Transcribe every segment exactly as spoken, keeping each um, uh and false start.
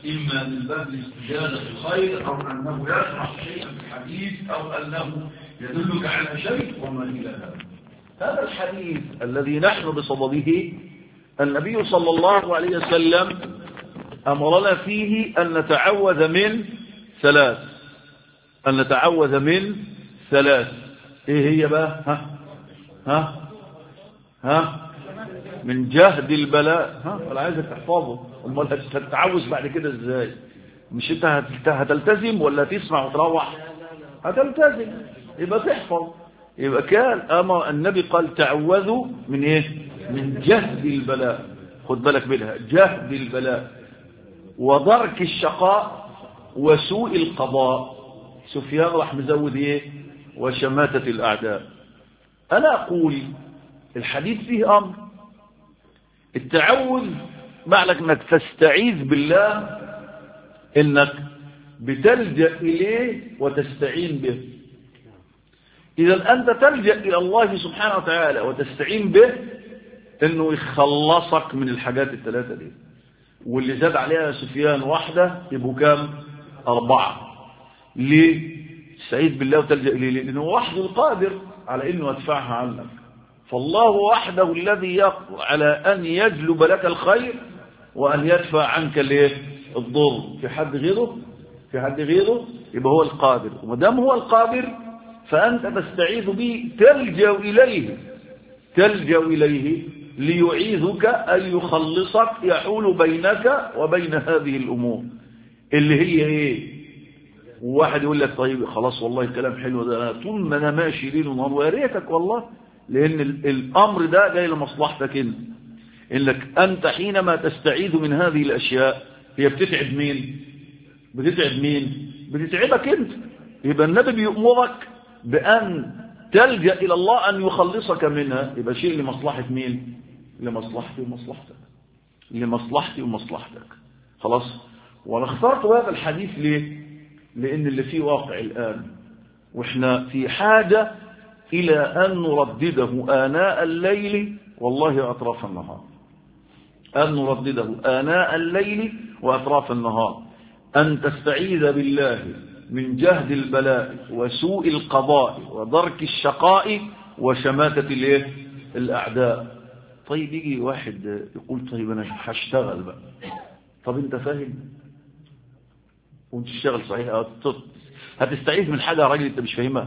إما من باب الاستجابة الخير أو أنه يشرح شيئا في الحديث أو أنه يدلك على شيء وما إلى هذا. هذا الحديث الذي نحن بصدده النبي صلى الله عليه وسلم أمرنا فيه أن نتعوذ من ثلاث أن نتعوذ من ثلاث إيه هي بقى؟ ها ها ها من جهد البلاء. ها ولا عايزك تحفظه، امال هتتعوذ بعد كده ازاي؟ مش انت هتلتزم ولا تسمع وتروح؟ هتلتزم يبقى تحفظ. يبقى كان اما النبي قال تعوذوا من ايه؟ من جهد البلاء. خد بالك منها، جهد البلاء ودرك الشقاء وسوء القضاء. سفيان راح مزود ايه؟ وشماتة الاعداء. انا اقول الحديث فيه امر التعوذ معنى انك تستعيذ بالله، انك بتلجأ اليه وتستعين به. اذا انت تلجأ الى الله سبحانه وتعالى وتستعين به انه يخلصك من الحاجات الثلاثة دي، واللي زاد عليها سفيان واحدة يبقوا كام؟ اربعة. ليه تستعيذ بالله وتلجأ اليه؟ لانه وحده القادر على انه يدفعها عنك. فالله وحده الذي يقدر على أن يجلب لك الخير وأن يدفع عنك الضر. في حد غيره؟ في حد غيره؟ يبقى هو القادر، ومدام هو القادر فأنت تستعيذ به، تلجأ إليه تلجأ إليه ليعيذك أن يخلصك، يحول بينك وبين هذه الأمور اللي هي إيه؟ وواحد يقول لك طيب خلاص والله الكلام حلو ده، أنا طول ما أنا ماشي ليل ونهار ويا ريتك والله، لأن الأمر ده جاي لمصلحتك انت. إنك أنت حينما تستعيذ من هذه الأشياء هي بتتعب مين؟ بتتعب مين؟ بتتعبك انت. يبقى النبي بيأمرك بأن تلجأ إلى الله أن يخلصك منها، يبقى شيء لمصلحة مين؟ لمصلحتي ومصلحتك لمصلحتي ومصلحتك. خلاص. وأنا اخترت هذا الحديث ليه؟ لأن اللي فيه واقع الآن، وإحنا في حاجة إلى أن نردده آناء الليل والله أطراف النهار. أن نردده آناء الليل وأطراف النهار. أن تستعيذ بالله من جهد البلاء وسوء القضاء ودرك الشقاء وشماتة الأعداء. طيب يجي واحد يقول طيب أنا هشتغل بقى. طب أنت فاهم وانت تشتغل صحيح؟ هتستعيذ من حاجة يا راجل أنت مش فاهمها.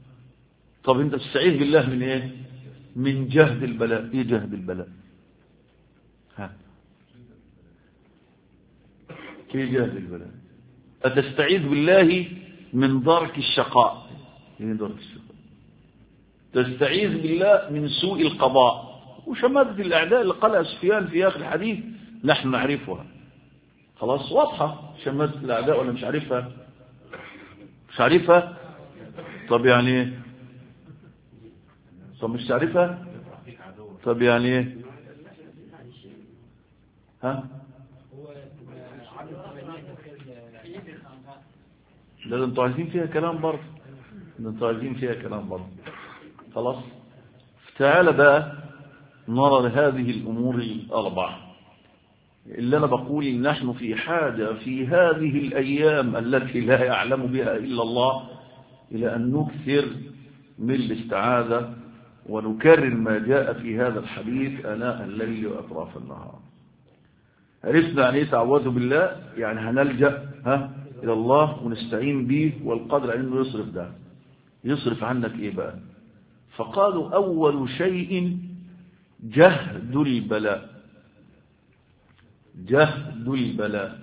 طب انت تستعيذ بالله من ايه؟ من جهد البلاء. ايه جهد البلاء؟ ها ايه جهد البلاء؟ أتستعيذ بالله من درك الشقاء. ايه درك الشقاء؟ تستعيذ بالله من سوء القضاء وشماتة الأعداء اللي قالها سفيان في آخر الحديث نحن نعرفها. خلاص واضحة شماتة الأعداء ولا مش عارفها؟ مش عارفها؟ طب يعني ايه؟ طب مش تعرفها؟ طب يعني ايه؟ ها؟ ده انتوا عايزين فيها كلام برضه. ده انتوا عايزين فيها كلام برضه. خلاص. تعال بقى نرى هذه الأمور الأربعة اللي أنا بقول نحن في حاجة في هذه الأيام التي لا يعلم بها إلا الله إلى أن نكثر من الاستعاذة ونكرر ما جاء في هذا الحديث آناء الليل وأطراف النهار. عرفنا عن ايه تعوذ بالله؟ يعني هنلجأ ها إلى الله ونستعين به والقدر على انه يصرف ده. يصرف عنك ايه بقى؟ فقالوا أول شيء جهد البلاء. جهد البلاء.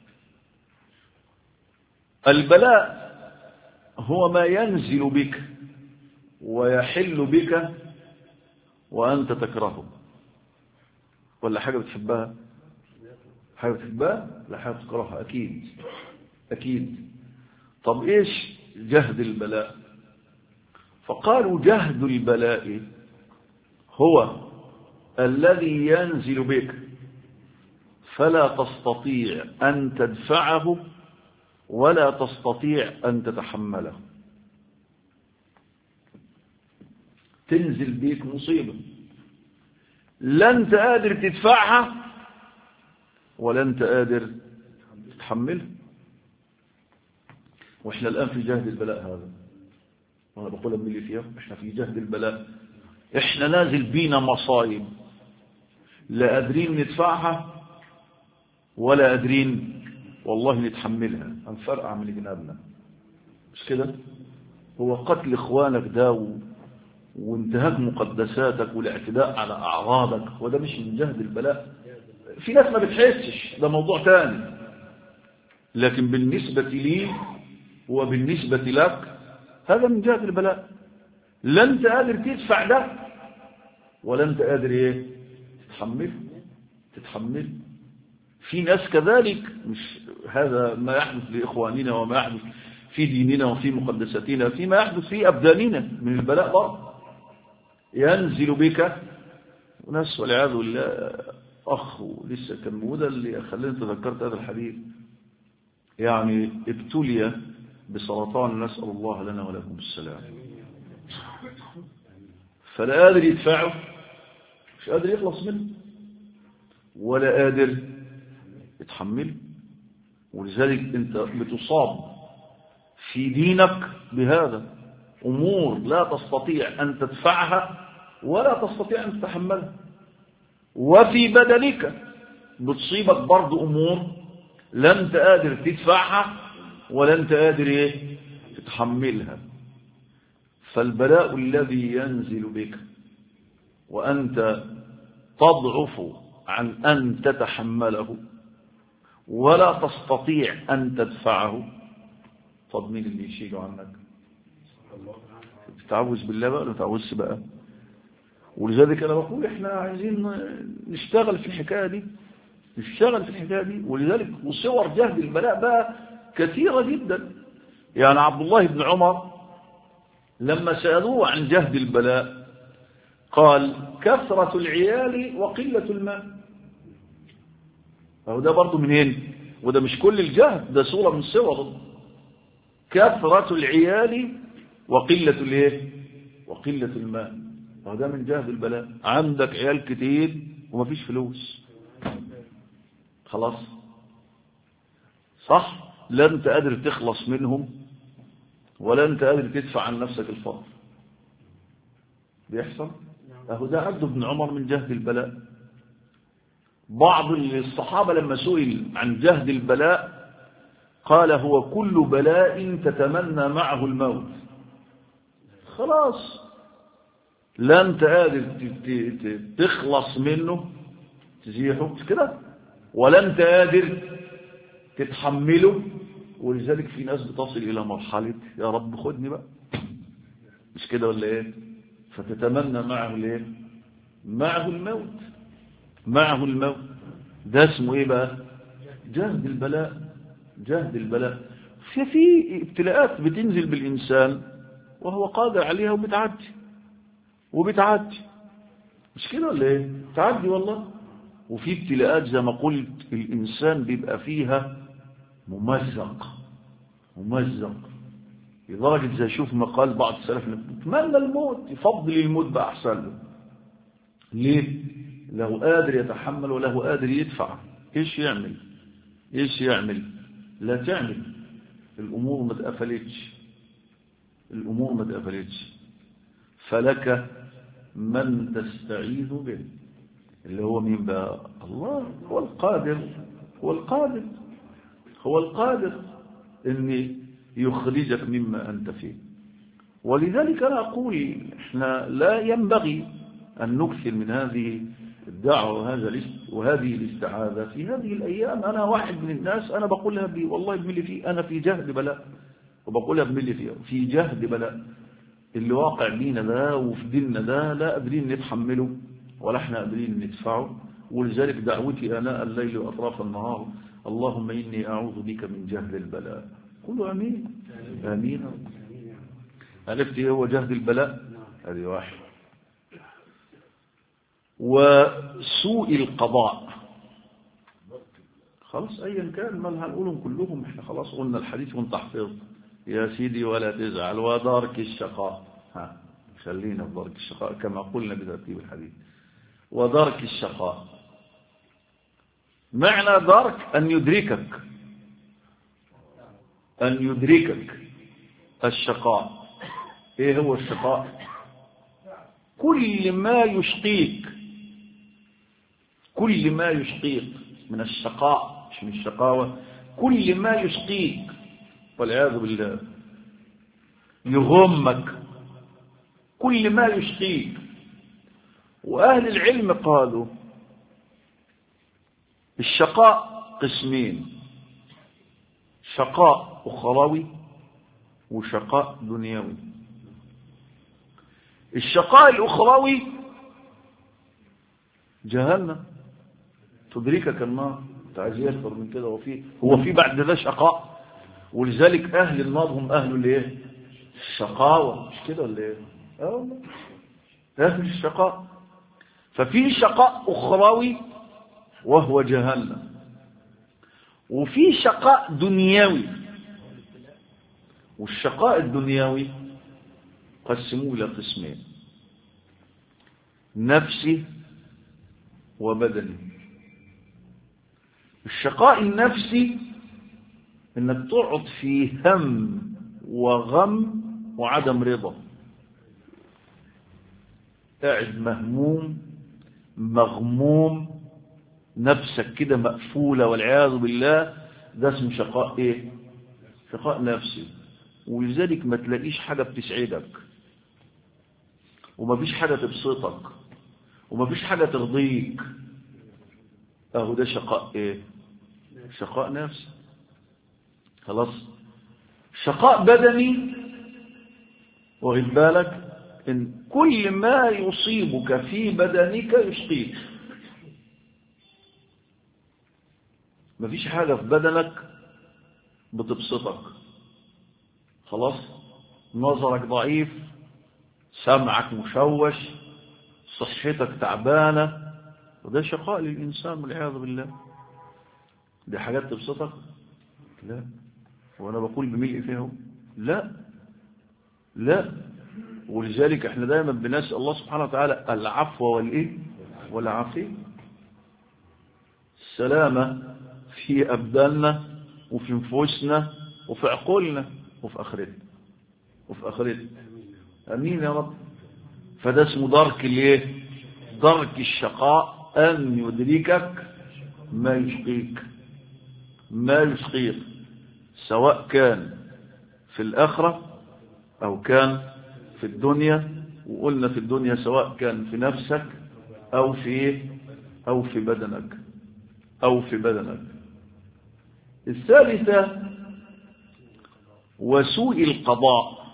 البلاء هو ما ينزل بك ويحل بك وأنت تكرهه. ولا حاجة بتحبها؟ حاجة بتحبها؟ لا حاجة تكرهها أكيد أكيد. طب إيش جهد البلاء؟ فقالوا جهد البلاء هو الذي ينزل بك فلا تستطيع أن تدفعه ولا تستطيع أن تتحمله. تنزل بيك مصيبة لا انت قادر تدفعها ولا انت قادر تتحملها. وإحنا الآن في جهد البلاء هذا، وأنا بقولها من اللي فيها، إحنا في جهد البلاء، إحنا نازل بينا مصايب لا قادرين ندفعها ولا قادرين والله نتحملها، هنفرقع من جنابنا، مش كده؟ هو قتل إخوانك ده وانتهاك مقدساتك والاعتداء على أعراضك، وده مش من جهد البلاء. في ناس ما بتحسش، ده موضوع تاني، لكن بالنسبة لي وبالنسبة لك هذا من جهد البلاء. لا انت قادر تدفع ده ولا انت قادر ايه تتحمل تتحمل في ناس كذلك، مش هذا ما يحدث لإخواننا وما يحدث في ديننا وفي مقدساتنا، فيما يحدث في أبداننا من البلاء برضه. ينزل بك وناس والعياذ بالله. أخ لسه كان موجودة اللي خليني تذكرت هذا الحديث، يعني ابتلي بسرطان، نسأل الله لنا ولكم السلام، فلا قادر يدفعه، مش قادر يخلص منه ولا قادر يتحمله. ولذلك انت بتصاب في دينك بهذا، أمور لا تستطيع أن تدفعها ولا تستطيع أن تتحملها. وفي بدنك بتصيبك برضو أمور لا أنت قادر تدفعها ولا أنت قادر إيه تتحملها. فالبلاء الذي ينزل بك وأنت تضعف عن أن تتحمله ولا تستطيع أن تدفعه، طب مين اللي يشيله عنك؟ تتعوذ بالله بقى ولا تتعوذش بقى؟ ولذلك أنا بقول إحنا عايزين نشتغل في الحكاية دي، نشتغل في الحكاية دي. ولذلك وصور جهد البلاء بقى كثيرة جدا. يعني عبد الله بن عمر لما سألوه عن جهد البلاء قال كثرة العيال وقلة الماء. وده برضو منين؟ وده مش كل الجهد، ده صورة من صور. كثرة العيال وقلة الايه؟ وقلة الماء. وده من جهد البلاء. عندك عيال كتير ومفيش فلوس، خلاص صح؟ لا انت قادر تخلص منهم ولا انت قادر تدفع عن نفسك الفقر. بيحصل اهو ده عبد ابن عمر من جهد البلاء. بعض الصحابة لما سئل عن جهد البلاء قال هو كل بلاء تتمنى معه الموت. خلاص لا انت قادر تخلص منه تزيحه كده ولا انت قادر تتحمله. ولذلك في ناس بتصل الى مرحلة يا رب خدني بقى، مش كده ولا ايه؟ فتتمنى معه الايه؟ معه الموت، معه الموت. ده اسمه ايه بقى؟ جهد البلاء. جهد البلاء. في في ابتلاءات بتنزل بالإنسان وهو قادر عليها وبتعدي وبتعدي، مش كده ولا ايه؟ تعدي والله. وفي ابتلاءات زي ما قلت الإنسان بيبقى فيها ممزق ممزق لدرجة زي شوف ما قال بعض السلف يتمنى الموت، يفضل الموت بقى أحسن له. ليه؟ له قادر يتحمل وله قادر يدفع. ايش يعمل؟ ايش يعمل؟ لا تعمل. الأمور ما تقفلتش، الأمور ما تقفلتش. فلك من تستعيذ به، اللي هو مين بقى؟ الله. هو القادر، هو القادر هو القادر ان يخرجك مما أنت فيه. ولذلك أنا أقول إحنا لا ينبغي أن نكثر من هذه الدعوة وهذا وهذه الاستعاذة في هذه الأيام. أنا واحد من الناس أنا بقولها بي والله بملي فيه، أنا في جهد بلاء وبقولها بملي فيه، في جهد بلاء. اللي واقع بينا ده وفي ديننا ده لا قادرين نتحمله ولا احنا قادرين ندفعه. ولذلك دعوتي آناء الليل وأطراف النهار اللهم إني أعوذ بك من جهد البلاء. قولوا أمين آمين. عرفت ايه هو جهد البلاء؟ هذه واحد. وسوء القضاء. خلاص ايا كان ما هنقولهم كلهم، احنا خلاص قلنا الحديث وانت حفظت يا سيدي ولا تزعل. ودارك الشقاء، ها خلينا في دارك الشقاء كما قلنا بترتيب الحديث. ودارك الشقاء معنى دارك أن يدركك أن يدركك الشقاء. إيه هو الشقاء؟ كل ما يشقيك، كل ما يشقيك من الشقاء، مش من الشقاوة، كل ما يشقيك والعياذ بالله، يغمك، كل ما يشقيك. وأهل العلم قالوا الشقاء قسمين: شقاء أخروي وشقاء دنيوي. الشقاء الأخروي جهنم تدركك النار، تعزيه أكثر من كده. وفي هو في بعد ذا شقاء، ولذلك أهل النار هم أهل الايه؟ الشقاوة، مش كده ولا ايه؟ اه أهل الشقاء. ففي شقاء أخروي وهو جهنم، وفي شقاء دنيوي. والشقاء الدنيوي قسموه إلى قسمين: نفسي وبدني. الشقاء النفسي انك تقعد في هم وغم وعدم رضا، قاعد مهموم مغموم، نفسك كده مقفولة والعياذ بالله. ده اسمه شقاء ايه؟ شقاء نفسي. ولذلك ما تلاقيش حاجة بتسعدك، وما فيش حاجة تبسطك، وما فيش حاجة ترضيك. اهو ده شقاء ايه؟ شقاء نفسي. خلاص. شقاء بدني، واخد بالك ان كل ما يصيبك في بدنك يشقيك. ما فيش حاجة في بدنك بتبسطك. خلاص. نظرك ضعيف، سمعك مشوش، صحتك تعبانة، وده شقاء للإنسان والعياذ بالله. دي حاجات تبسطك؟ لا. وأنا بقول بملء فيهم لا لا. ولذلك احنا دائما بنسأل الله سبحانه وتعالى العفو والإيه والعافية، السلامة في أبداننا وفي نفوسنا وفي عقولنا وفي آخرتنا وفي آخرتنا. أمين يا رب. فده اسمه درك الايه؟ درك الشقاء، أن يدركك ما يشقيك، ما يشقيك، سواء كان في الآخرة أو كان في الدنيا. وقلنا في الدنيا سواء كان في نفسك أو في أو في بدنك أو في بدنك. الثالثة وسوء القضاء.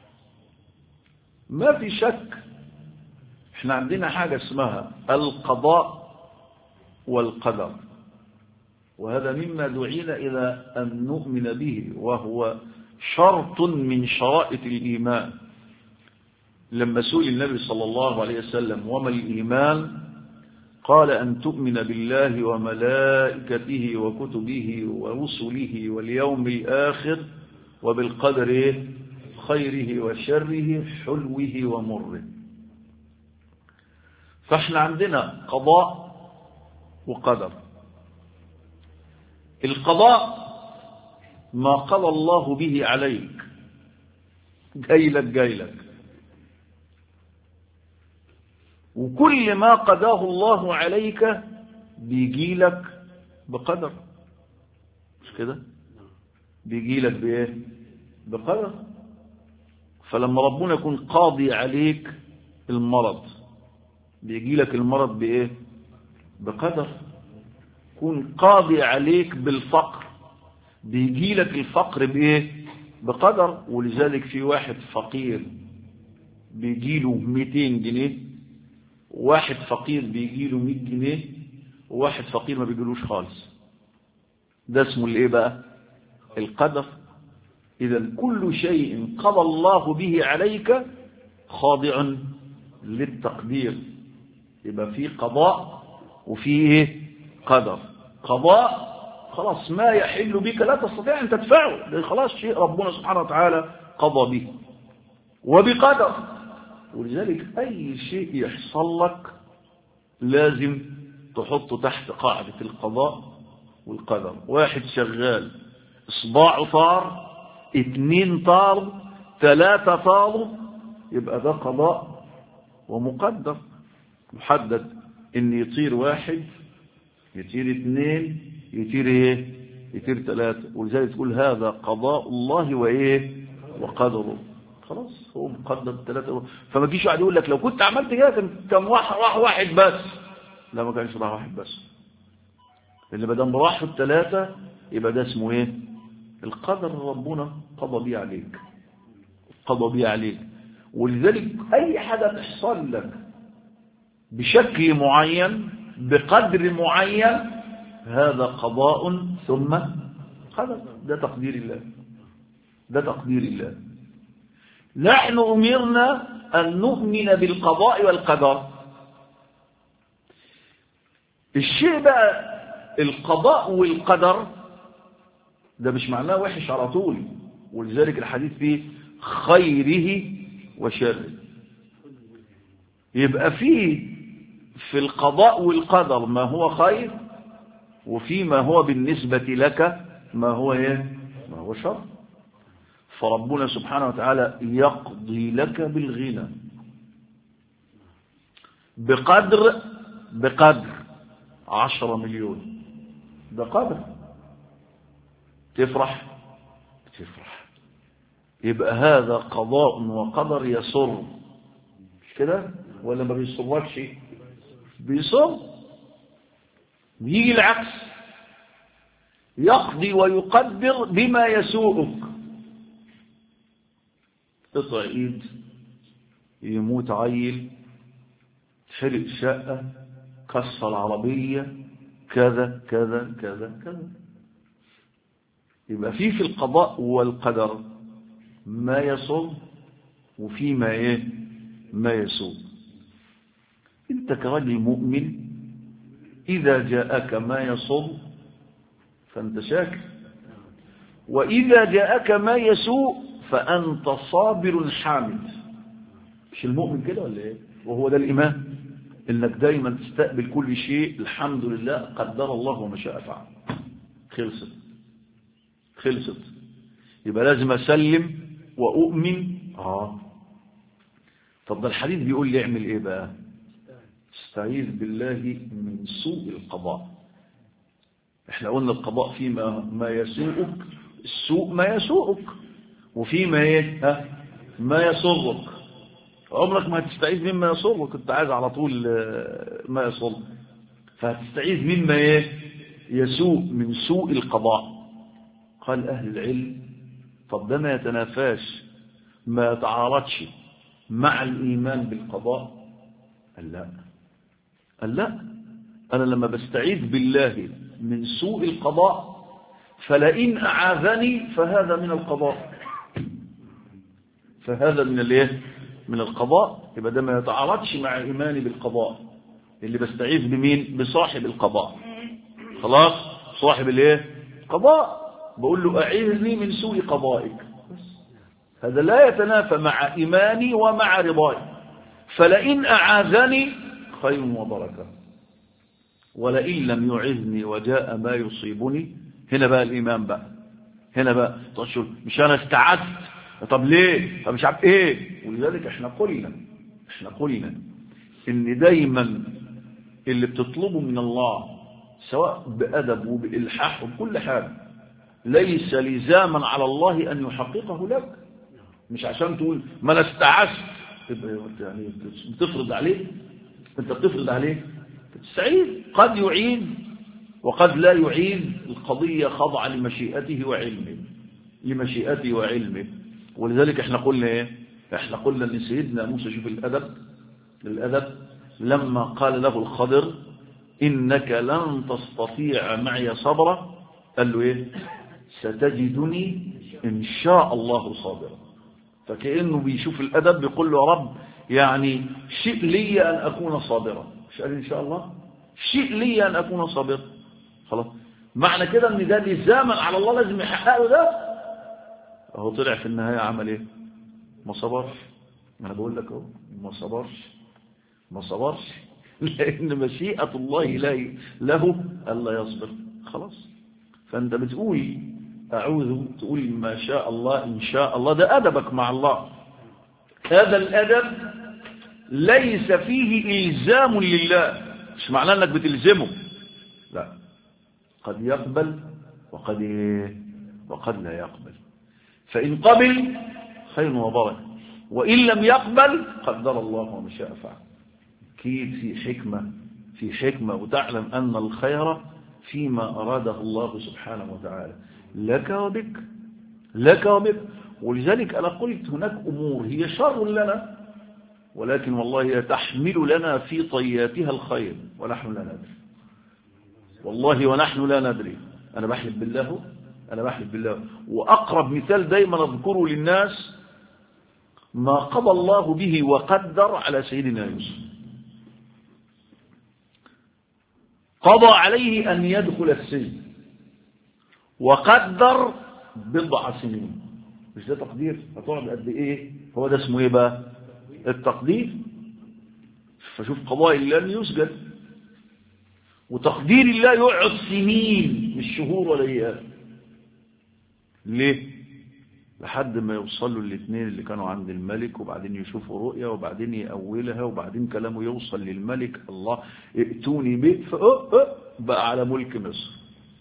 ما في شك احنا عندنا حاجة اسمها القضاء والقدر، وهذا مما دعينا إلى أن نؤمن به، وهو شرط من شرائط الإيمان. لما سئل النبي صلى الله عليه وسلم وما الإيمان؟ قال أن تؤمن بالله وملائكته وكتبه ورسله واليوم الآخر وبالقدر خيره وشره حلوه ومره. فاحنا عندنا قضاء وقدر. القضاء ما قضى الله به عليك، جايلك جايلك، وكل ما قضاه الله عليك بيجيلك بقدر، مش كده؟ بيجيلك بايه؟ بقدر. فلما ربنا يكون قاضي عليك المرض، بيجيلك المرض بايه؟ بقدر. يكون قاضي عليك بالفقر، بيجيلك الفقر بايه؟ بقدر. ولذلك في واحد فقير بيجيله مئتين جنيه، واحد فقير بيجيله مئة جنيه، وواحد فقير ما بيجيلوش خالص. ده اسمه الايه بقى؟ القدر. اذا كل شيء قضى الله به عليك خاضع للتقدير. يبقى في قضاء وفي ايه؟ قدر. قضاء خلاص ما يحل بك لا تستطيع ان تدفعه، لأن خلاص شيء ربنا سبحانه وتعالى قضى به. وبقدر. ولذلك اي شيء يحصل لك لازم تحطه تحت قاعدة القضاء والقدر. واحد شغال اصبعه طار اتنين طاروا ثلاثة طاروا، يبقى ده قضاء ومقدر محدد، ان يطير واحد، يطير اثنين، يطير ايه، يطير ثلاثة. ولذلك تقول هذا قضاء الله وايه وقدره. خلاص هو مقدر ثلاثة. فما تجيش واحد يقول لك لو كنت عملت كده كان كان واحد راح واحد بس. لا ما كانش راح واحد بس، اللي ما دام راحوا الثلاثة يبقى ده اسمه ايه؟ القدر ربنا قضى بيه عليك، قضى بيه عليك. ولذلك اي حاجة تحصل لك بشكل معين بقدر معين هذا قضاء ثم قدر. ده تقدير الله، ده تقدير الله. نحن أمرنا أن نؤمن بالقضاء والقدر. الشيء بقى القضاء والقدر ده مش معناه وحش على طول، ولذلك الحديث فيه خيره وشره. يبقى فيه في القضاء والقدر ما هو خير، وفيما هو بالنسبة لك ما هو ايه؟ ما هو شر. فربنا سبحانه وتعالى يقضي لك بالغنى بقدر بقدر عشرة مليون، ده قدر. تفرح تفرح، يبقى هذا قضاء وقدر يسر، مش كده؟ ولا ما بيسركش؟ بيسر. بيجي العكس، يقضي ويقدر بما يسوءك. قطع ايد، يموت عيل، حرق شقة، كسر عربية، كذا كذا كذا كذا. يبقى في في القضاء والقدر ما يسر، وفي ما ايه ما يسوء. انت كرجل مؤمن اذا جاءك ما يسر فانت شاكر، واذا جاءك ما يسوء فانت صابر حامد. مش المؤمن كده ولا ايه؟ وهو ده الايمان، انك دايما تستقبل كل شيء الحمد لله قدر الله وما شاء فعل. خلصت خلصت. يبقى لازم اسلم واؤمن. اه طب ده الحديث بيقول لي اعمل ايه بقى؟ استعيذ بالله من سوء القضاء. احنا قلنا القضاء فيما ما يسوءك، السوء ما يسوءك، وفيما ايه ها ما يسرك. عمرك ما هتستعيذ مما يسرك، كنت عايز على طول ما يسرك، فهتستعيذ مما ايه يسوء، من سوء القضاء. قال اهل العلم طب ده ما يتنافاش ما يتعارضش مع الايمان بالقضاء؟ قال لا، قال لا. انا لما بستعيذ بالله من سوء القضاء فلئن اعاذني فهذا من القضاء، فهذا من الايه من القضاء. يبقى ده ما يتعارضش مع ايماني بالقضاء. اللي بستعيذ بمين؟ بصاحب القضاء. خلاص صاحب الايه قضاء، بقول له اعيذني من سوء قضائك. هذا لا يتنافى مع ايماني ومع رضاي. فلئن اعاذني خير وبركه، ولئن لم يعذني وجاء ما يصيبني. هنا بقى الايمان بقى، هنا بقى تقول مش انا استعذت، طب ليه؟ طب مش عارف ايه. ولذلك احنا قلنا احنا قلنا ان دايما اللي بتطلبه من الله سواء بأدب وبإلحاح وبكل حاجة ليس لزاما على الله أن يحققه لك. مش عشان تقول ما انا استعذت يعني بتفرض عليه، انت بتفرض عليه. تستعيذ، قد يعين وقد لا يعين. القضية خضع لمشيئته وعلمه، لمشيئته وعلمه. ولذلك احنا قلنا ايه؟ احنا قلنا ان سيدنا موسى، شوف الادب الادب لما قال له الخضر انك لن تستطيع معي صبرا، قال له ايه؟ ستجدني ان شاء الله صابرا. فكأنه بيشوف الادب بيقول له يا رب يعني شيء لي ان اكون صابرا. مش قال ان شاء الله شيء لي ان اكون صابرا. خلاص معنى كده ان ده لزاما على الله لازم يحققه. ده اهو طلع في النهايه عمل ايه؟ ما صبرش. انا بقول لك اهو ما صبرش ما صبرش لان مشيئه الله له الا يصبر. خلاص. فانت بتقول أعوذ تقول ما شاء الله إن شاء الله، ده أدبك مع الله. هذا الأدب ليس فيه إلزام لله، مش معناه أنك بتلزمه، لا، قد يقبل وقد وقد لا يقبل. فإن قبل خير وبركة، وإن لم يقبل قدر الله وما شاء فعل. أكيد في حكمة، في حكمة، وتعلم أن الخير فيما أراده الله سبحانه وتعالى لك وبك، لك وبك. ولذلك أنا قلت هناك أمور هي شر لنا، ولكن والله هي تحمل لنا في طياتها الخير ونحن لا ندري، والله ونحن لا ندري. أنا بحلف بالله، أنا بحلف بالله. وأقرب مثال دايما أذكره للناس ما قضى الله به وقدر على سيدنا يوسف. قضى عليه أن يدخل السجن وقدر بضع سنين. مش ده تقدير؟ هتقعد قد إيه؟ هو ده اسمه إيه بقى؟ التقدير. فشوف قضاء الله أن يسجد، وتقدير الله يقعد سنين مش شهور ولا أيام. ليه؟ لحد ما يوصلوا الاثنين اللي كانوا عند الملك، وبعدين يشوفوا رؤيا، وبعدين يأولها، وبعدين كلامه يوصل للملك، الله ائتوني به، بقى على ملك مصر.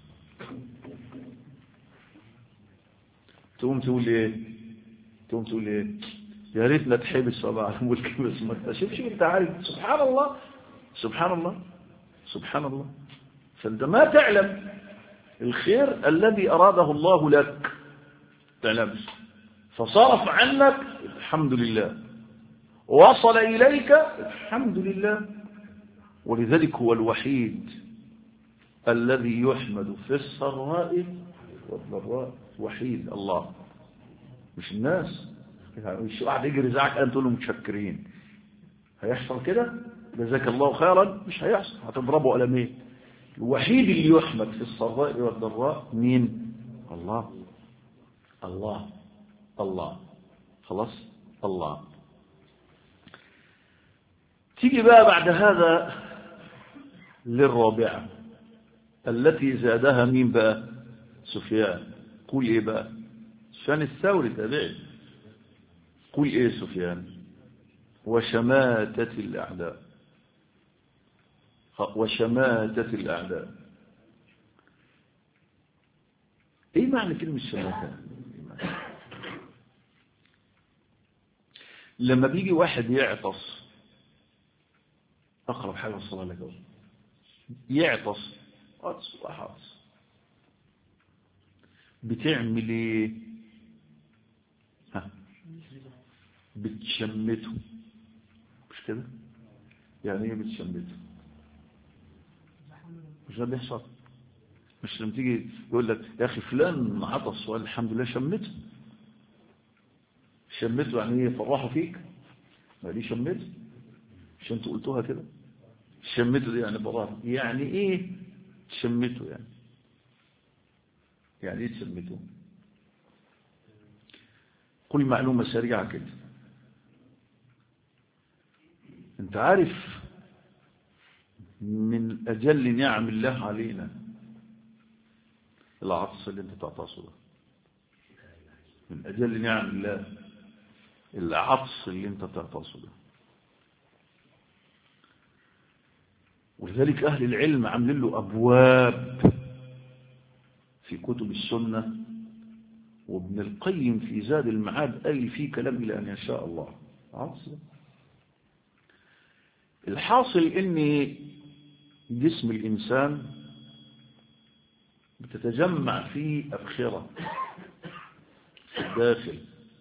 تقوم تقول ايه؟ تقوم تقول ايه؟ يا ريتنا تحبس بقى على ملك مصر، ما تشوفش انت عارف. سبحان الله، سبحان الله، سبحان الله. فانت ما تعلم الخير الذي أراده الله لك، تعلمش، فصرف عنك الحمد لله، وصل إليك الحمد لله. ولذلك هو الوحيد الذي يحمد في السراء والضراء، وحيد الله، مش الناس. مش واحد يجري زعك أنت تقول له متشكرين، هيحصل كده؟ جزاك الله خيرا، مش هيحصل، هتضربه قلمين. الوحيد اللي يحمد في السراء والضراء مين؟ الله، الله، الله، خلاص، الله. تيجي بقى بعد هذا للرابعة التي زادها مين بقى؟ سفيان. قول ايه بقى؟ سفيان الثوري تابعي. قول ايه سفيان؟ وشماتة الأعداء، وشماتة الأعداء. ايه معنى كلمة شماتة؟ لما بيجي واحد يعطس، أقرب حاجة الصلاة لك، يعطس عطس وحاطس، بتعمل ايه؟ ها، بتشمته، مش كده؟ يعني ايه بتشمته؟ مش ده بيحصل؟ مش لما تيجي يقول لك يا اخي فلان عطس والحمد لله شمته، شمته يعني ايه؟ فرحوا فيك؟ ما دي شمته، مش انتوا قلتوها كده؟ شمته دي يعني براءة. يعني ايه شمته؟ يعني يعني ايه تشمته؟ قل معلومة سريعة كده. انت عارف من اجل نعم الله علينا العطس اللي انت تعطسه ده، من اجل نعم الله العطس اللي انت تعطسه ده. ولذلك أهل العلم عاملين له أبواب في كتب السنة، وابن القيم في زاد المعاد قال فيه كلام إلى أن يشاء الله. عاصل الحاصل إن جسم الإنسان بتتجمع فيه أبخرة في الداخل.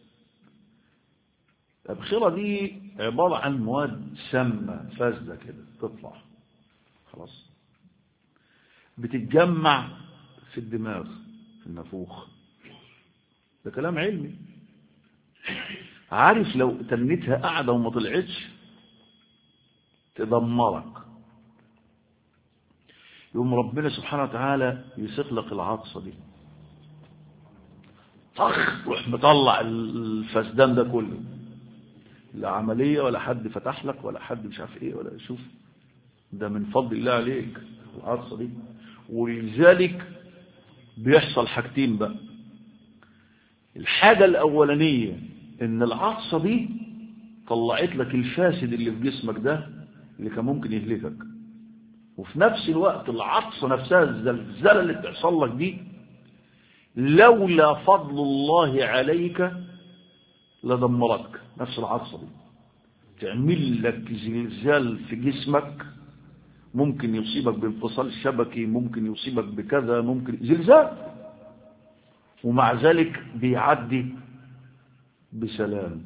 الأبخرة دي عبارة عن مواد سامة فاسدة كده تطلع، خلاص، بتتجمع في الدماغ في النافوخ. ده كلام علمي. عارف لو تنتها قاعدة وما طلعتش تدمرك. يوم ربنا سبحانه وتعالى يسخلق العطسة دي، طخ روح مطلع الفسدان ده كله، لا عملية ولا حد فتح لك ولا حد مش عارف ايه ولا شوف، ده من فضل الله عليك العطسة دي. ولذلك بيحصل حاجتين بقى. الحاجة الأولانية إن العطسة دي طلعت لك الفاسد اللي في جسمك ده اللي كان ممكن يهلكك، وفي نفس الوقت العطسة نفسها الزلزلة اللي بتحصل لك دي لولا فضل الله عليك لدمرك. نفس العطسة دي تعمل لك زلزال في جسمك، ممكن يصيبك بانفصال شبكي، ممكن يصيبك بكذا، ممكن زلزال، ومع ذلك بيعدي بسلام.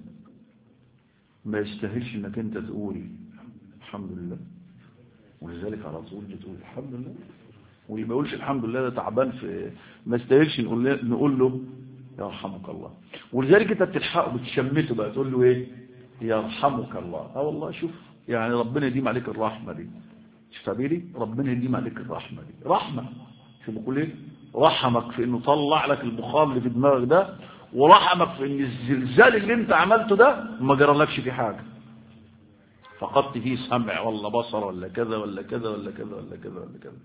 ما يستاهلش انك انت تقول الحمد لله، ولذلك على طول بتقول الحمد لله. واللي ما يقولش الحمد لله ده تعبان، في ما يستاهلش نقول نقول له يرحمك الله. ولذلك انت بتلحقه بتشمته بقى تقول له ايه؟ يرحمك الله. اه والله شوف، يعني ربنا يديم عليك الرحمه دي. شوف تعبيري، ربنا يديم عليك الرحمه دي، رحمه. شو بقول ايه؟ رحمك في انه طلع لك البخار اللي في دماغك ده، ورحمك في ان الزلزال اللي انت عملته ده ما جرالكش فيه حاجه، فقدت فيه سمع ولا بصر ولا كذا ولا كذا ولا كذا ولا كذا ولا كذا.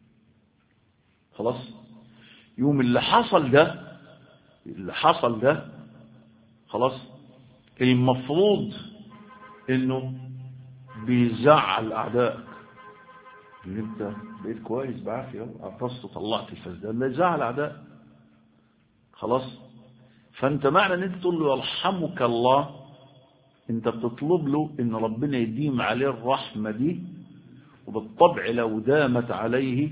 خلاص. يوم اللي حصل ده اللي حصل ده خلاص، المفروض انه بيزعل اعدائك اللي انت بقيت كويس بعافيه عطست وطلعت الفسدان، ده يزعل اعدائك. خلاص. فانت معنى ان انت تقول له يرحمك الله، انت بتطلب له ان ربنا يديم عليه الرحمه دي، وبالطبع لو دامت عليه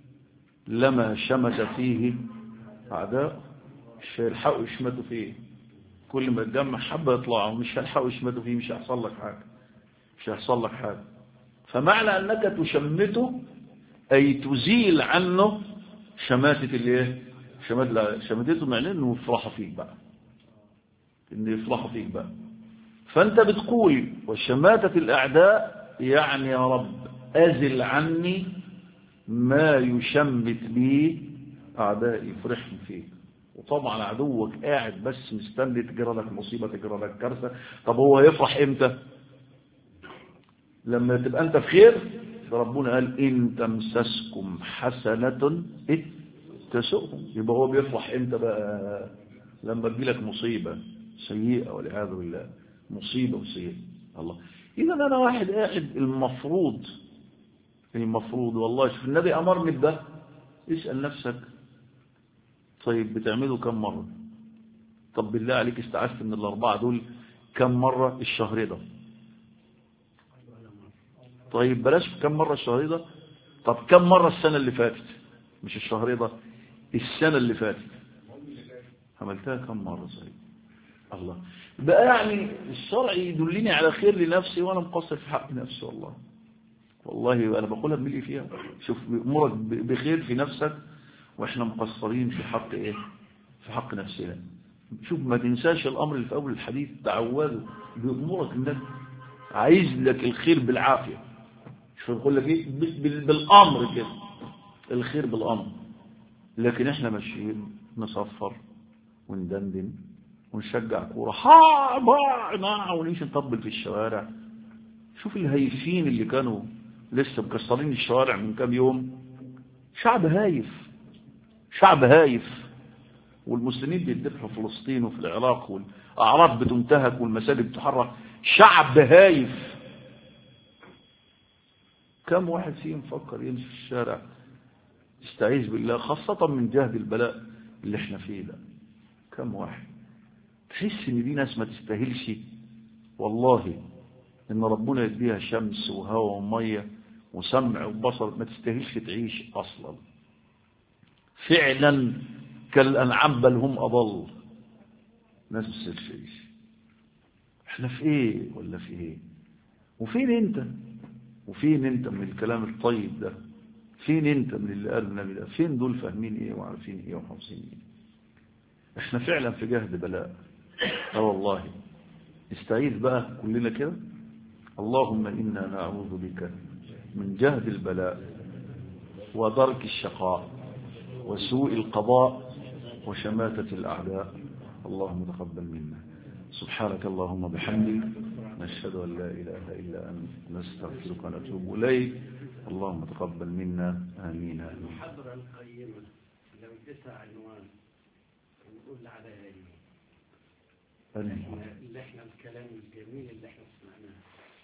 لما شمت فيه اعداء، مش هيلحقوا يشمتوا فيه. كل ما الدم حبه يطلعوا مش هيلحقوا يشمتوا فيه، مش هيحصل لك حاجه، مش هيحصل لك حاجه. فمعنى انك تشمته اي تزيل عنه شماتة الايه؟ شمات شماتته، معناه انه يفرحوا فيك بقى، انه يفرحوا فيك بقى. فانت بتقول وشماتة الاعداء يعني يا رب ازل عني ما يشمت بي اعدائي يفرحهم فيك. وطبعا عدوك قاعد بس مستني تجرى لك مصيبه، تجرى لك كارثه. طب هو يفرح امتى؟ لما تبقى انت في خير. فربنا قال ان تمسسكم حسنه تسؤهم. يبقى هو بيفرح امتى بقى؟ لما تجيلك مصيبه سيئه والعياذ بالله، مصيبه وسيئه. الله. اذا انا واحد قاعد المفروض المفروض والله شوف النبي امرني بده. اسال نفسك طيب بتعمله كم مره؟ طب بالله عليك استعذت من الاربعه دول كم مره الشهر ده؟ طيب بلاش كم مرة الشهر ده، طب كم مرة السنة اللي فاتت؟ مش الشهر ده، السنة اللي فاتت عملتها كم مرة؟ صحيح. الله. بقى يعني الشرع يدلني على خير لنفسي وانا مقصر في حق نفسي. والله والله انا بقولها بملي فيها. شوف امورك بخير في نفسك واحنا مقصرين في حق ايه؟ في حق نفسنا. شوف ما تنساش الامر اللي في اول الحديث، تعودوا بامورك النبي عايز لك الخير بالعافيه. شوف بقول لك ايه؟ بالامر كده، الخير بالامر. لكن احنا ماشيين نصفر وندندن ونشجع كوره ها با نع ونمشي نطبل في الشوارع. شوف الهايفين اللي كانوا لسه مكسرين الشوارع من كام يوم، شعب هايف، شعب هايف. والمسلمين بيذبحوا في فلسطين وفي العراق، والاعراض بتنتهك والمساجد بتحرك، شعب هايف. كم واحد فيهم فكر يمشي في الشارع يستعيذ بالله، خاصة من جهد البلاء اللي احنا فيه ده؟ كم واحد تحس ان دي ناس ما تستاهلش والله ان ربنا يديها شمس وهواء وميه وسمع وبصر، ما تستاهلش تعيش اصلا فعلا كالانعام بل هم اضل. ناس ما تستاهلش. احنا في ايه ولا في ايه؟ وفين انت؟ وفين انت من الكلام الطيب ده؟ فين انت من اللي قال النبي ده؟ فين دول فاهمين ايه وعارفين ايه وحافظين ايه؟ احنا فعلا في جهد بلاء. اه والله. استعيذ بقى كلنا كده، اللهم انا نعوذ بك من جهد البلاء ودرك الشقاء وسوء القضاء وشماتة الاعداء. اللهم تقبل منا. سبحانك اللهم بحمدك نشهد أن لا إله إلا أنت نستغفرك ونتوب إليك. اللهم تقبل منا. آمين. المحاضرة القيمة لو تسع عنوان نقول اللي على أنا اللي احنا الكلام الجميل اللي احنا سمعناه.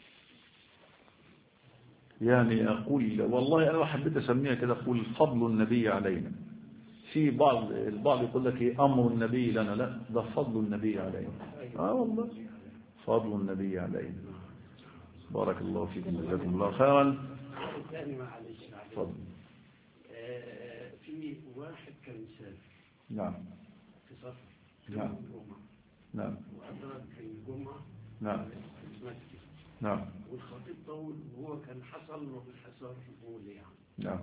يعني أقول والله أنا حبيت أسميها كده، أقول فضل النبي علينا. في بعض البعض يقول لك إيه أمر النبي لنا، لا ده فضل النبي علينا. آه والله فضل النبي علينا. بارك الله فيكم جزاكم الله خيرا. ثاني معلش فضل. آه في واحد كان مسافر. نعم. في سفر. نعم. نعم. وأدرك الجمعة. نعم. في المسجد. نعم. والخطيب طول وهو كان حصل له الحصار الأولى يعني. نعم.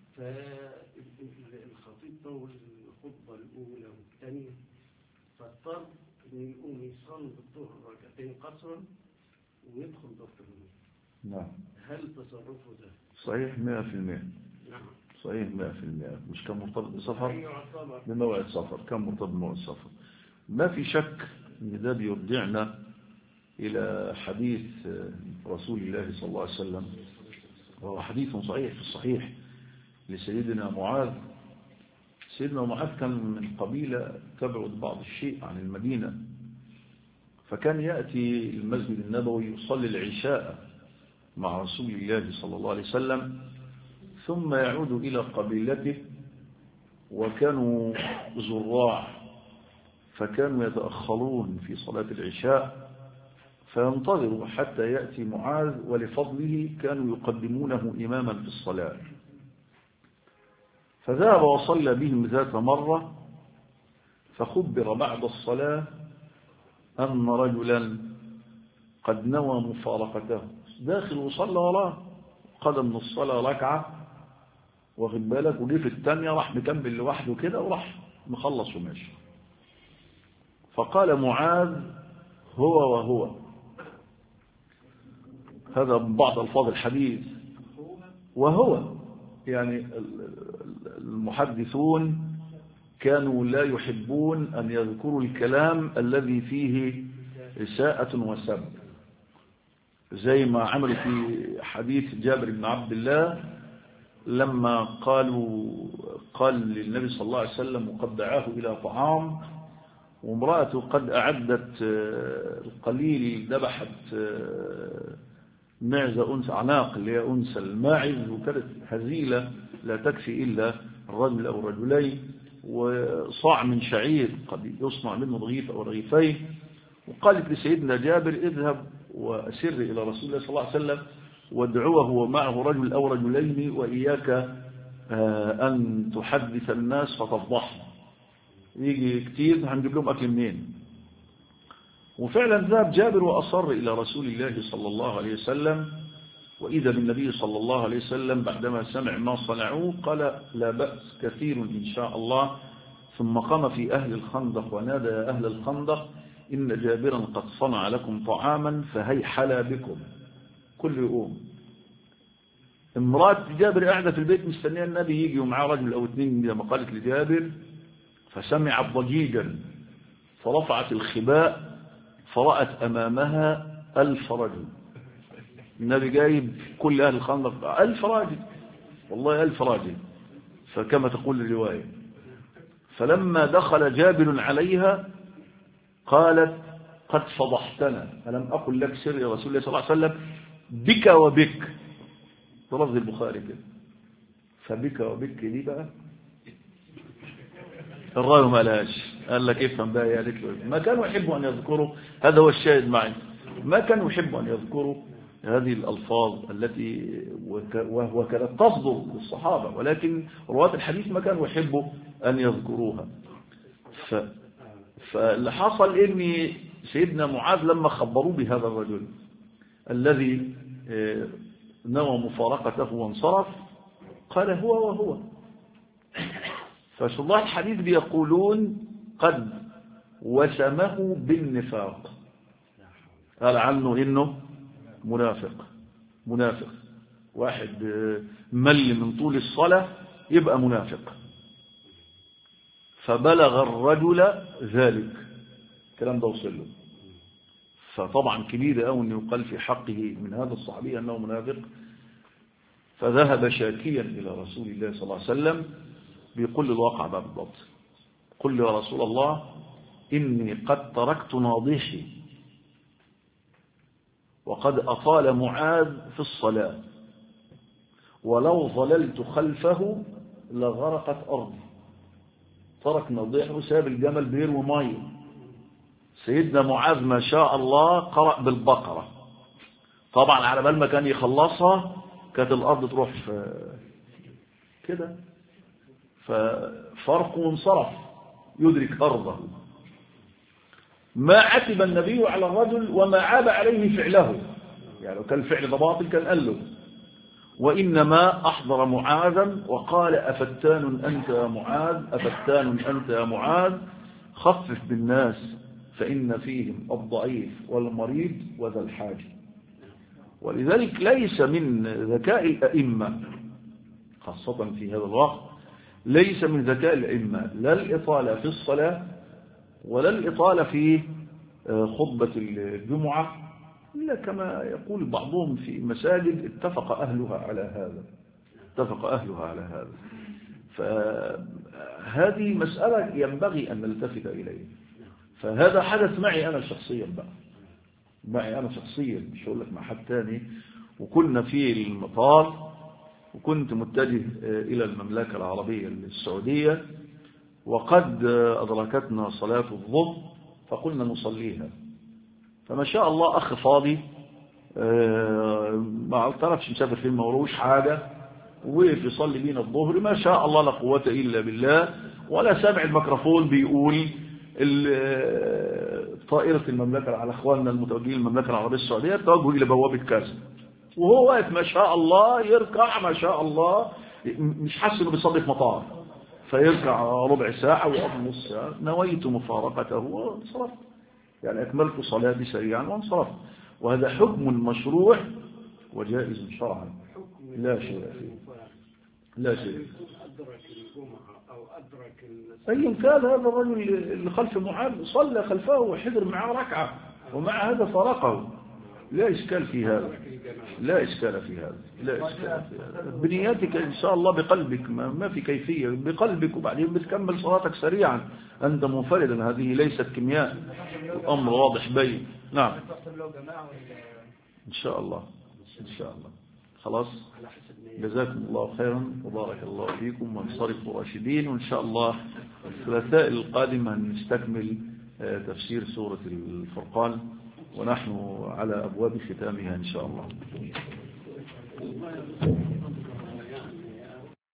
فالخطيب طول الخطبة الأولى والثانية، فاضطر إنه يقوم يصلي الظهر ركعتين قصرا ويدخل دورة المياه. نعم. هل تصرفه ده صحيح مئة في المئة؟ نعم صحيح مئة في المئة. مش كان مرتبط بسفر؟ يعتبر بموعد سفر، كان مرتبط بموعد سفر. ما في شك ان ده بيرجعنا الى حديث رسول الله صلى الله عليه وسلم، وهو حديث صحيح في الصحيح لسيدنا معاذ. سيدنا معاذ كان من قبيلة تبعد بعض الشيء عن المدينة، فكان يأتي المسجد النبوي يصلي العشاء مع رسول الله صلى الله عليه وسلم، ثم يعود إلى قبيلته، وكانوا زراع فكانوا يتأخرون في صلاة العشاء فينتظروا حتى يأتي معاذ، ولفضله كانوا يقدمونه إماما في الصلاة. فذهب وصلى بهم ذات مرة، فخبر بعد الصلاة أن رجلا قد نوى مفارقته، داخل وصلى وراه، قدم من الصلاة ركعة واخد بالك، وجه في الثانية راح مكمل لوحده كده وراح مخلص وماشي. فقال معاذ هو وهو، هذا بعض الفاظ الحديث، وهو يعني المحدثون كانوا لا يحبون أن يذكروا الكلام الذي فيه إساءة وسب، زي ما عملوا في حديث جابر بن عبد الله لما قالوا قال للنبي صلى الله عليه وسلم وقد دعاه إلى طعام، وامرأته قد أعدت القليل، ذبحت معزة أنثى عناق اللي هي أنثى الماعز، وكانت هزيلة لا تكفي إلا الرجل أو الرجلين، وصاع من شعير قد يصنع منه رغيف أو رغيفين. وقالت لسيدنا جابر اذهب وأسر إلى رسول الله صلى الله عليه وسلم وادعوه ومعه رجل أو رجلين، وإياك أن تحدث الناس فتفضحهم، يجي كتير هنجيب لهم أكل منين. وفعلا ذهب جابر وأصر إلى رسول الله صلى الله عليه وسلم، وإذا بالنبي صلى الله عليه وسلم بعدما سمع ما صنعوه قال لا بأس كثير إن شاء الله، ثم قام في أهل الخندق ونادى يا أهل الخندق إن جابرا قد صنع لكم طعاما فهيحل بكم. كل يوم امرأة جابر قاعدة في البيت مستنية النبي يجي ومعاه رجل أو اثنين لما قالت لجابر، فسمعت ضجيجا فرفعت الخباء فرأت أمامها ألف رجل. النبي جايب كل أهل الخندق ألف راجل، والله ألف راجل، فكما تقول الرواية. فلما دخل جابر عليها قالت قد فضحتنا، ألم أقل لك سر يا رسول الله صلى الله عليه وسلم، بك وبك، بلفظ البخاري كده. فبك وبك دي بقى الرأي ما لهاش، قال لك افهم بقى يا لك ما كانوا يحبوا أن يذكروا، هذا هو الشاهد معي، ما كانوا يحبوا أن يذكروا هذه الألفاظ التي وهو كانت تصدر للصحابة، ولكن رواة الحديث ما كانوا يحبوا أن يذكروها. ف... فاللي حصل إن سيدنا معاذ لما خبروا بهذا الرجل الذي نوى مفارقته وانصرف قال هو وهو. فشراح الحديث بيقولون قد وسمه بالنفاق، قال عنه إنه منافق. منافق واحد مل من طول الصلاة يبقى منافق. فبلغ الرجل ذلك، الكلام ده وصل له. فطبعا كبير أو أن يقال في حقه من هذا الصحابي أنه منافق. فذهب شاكيا إلى رسول الله صلى الله عليه وسلم بيقول له الواقع بقى بالضبط، قل له يا رسول الله إني قد تركت ناضحي وقد أطال معاذ في الصلاة ولو ظللت خلفه لغرقت أرضي. ترك ناضحه وساب الجمل بيروي ميه. سيدنا معاذ ما شاء الله قرأ بالبقرة، طبعا على بال ما كان يخلصها كانت الأرض تروح في كده، ففرق وانصرف يدرك أرضه. ما عتب النبي على الرجل وما عاب عليه فعله، يعني لو كان الفعل ده باطل كان قال له، وإنما أحضر معاذا وقال أفتان أنت يا معاذ، أفتان أنت يا معاذ، خفف بالناس فإن فيهم الضعيف والمريض وذا الحاجة. ولذلك ليس من ذكاء الأئمة خاصة في هذا الوقت، ليس من ذكاء الأئمة لا الإطالة في الصلاة ولا الإطالة في خطبة الجمعة، إلا كما يقول بعضهم في مساجد اتفق أهلها على هذا، اتفق أهلها على هذا. فهذه مسألة ينبغي أن نلتفت إليها. فهذا حدث معي أنا شخصيا بقى، معي أنا شخصيا، مش هقول لك مع حد تاني. وكنا في المطار وكنت متجه إلى المملكة العربية السعودية، وقد أدركتنا صلاة الظهر فقلنا نصليها. فما شاء الله أخ فاضي ما اعترفش مسافر فين، ما وروش حاجة، وقف يصلي بينا الظهر ما شاء الله لا قوة إلا بالله، ولا سامع الميكروفون بيقول طائرة المملكة على أخواننا المتوجهين المملكة العربية السعودية توجهوا إلى بوابة كذا، وهو واقف ما شاء الله يركع ما شاء الله، مش حاسس إنه بيصلي في مطار، فيركع ربع ساعة ويقضي نص ساعة. نويت مفارقته وانصرفت، يعني أكملت صلاتي سريعا وانصرفت. وهذا حكم مشروع وجائز شرعا لا شيء فيه، لا شيء. أدرك الجمعة أو أدرك أي كان هذا الرجل اللي خلف معاذ صلى خلفه وحضر معه ركعة ومع هذا فارقه، لا إشكال في هذا، لا إشكال في هذا، لا إشكال في هذا. بنياتك إن شاء الله بقلبك، ما, ما في كيفية، بقلبك، وبعدين بتكمل صلاتك سريعا أنت منفردا. هذه ليست كيمياء، الأمر واضح بين. نعم إن شاء الله، إن شاء الله. خلاص، جزاكم الله خيرا وبارك الله فيكم، وانصرفوا راشدين. وإن شاء الله الثلاثاء القادم نستكمل تفسير سورة الفرقان ونحن على أبواب ختامها إن شاء الله.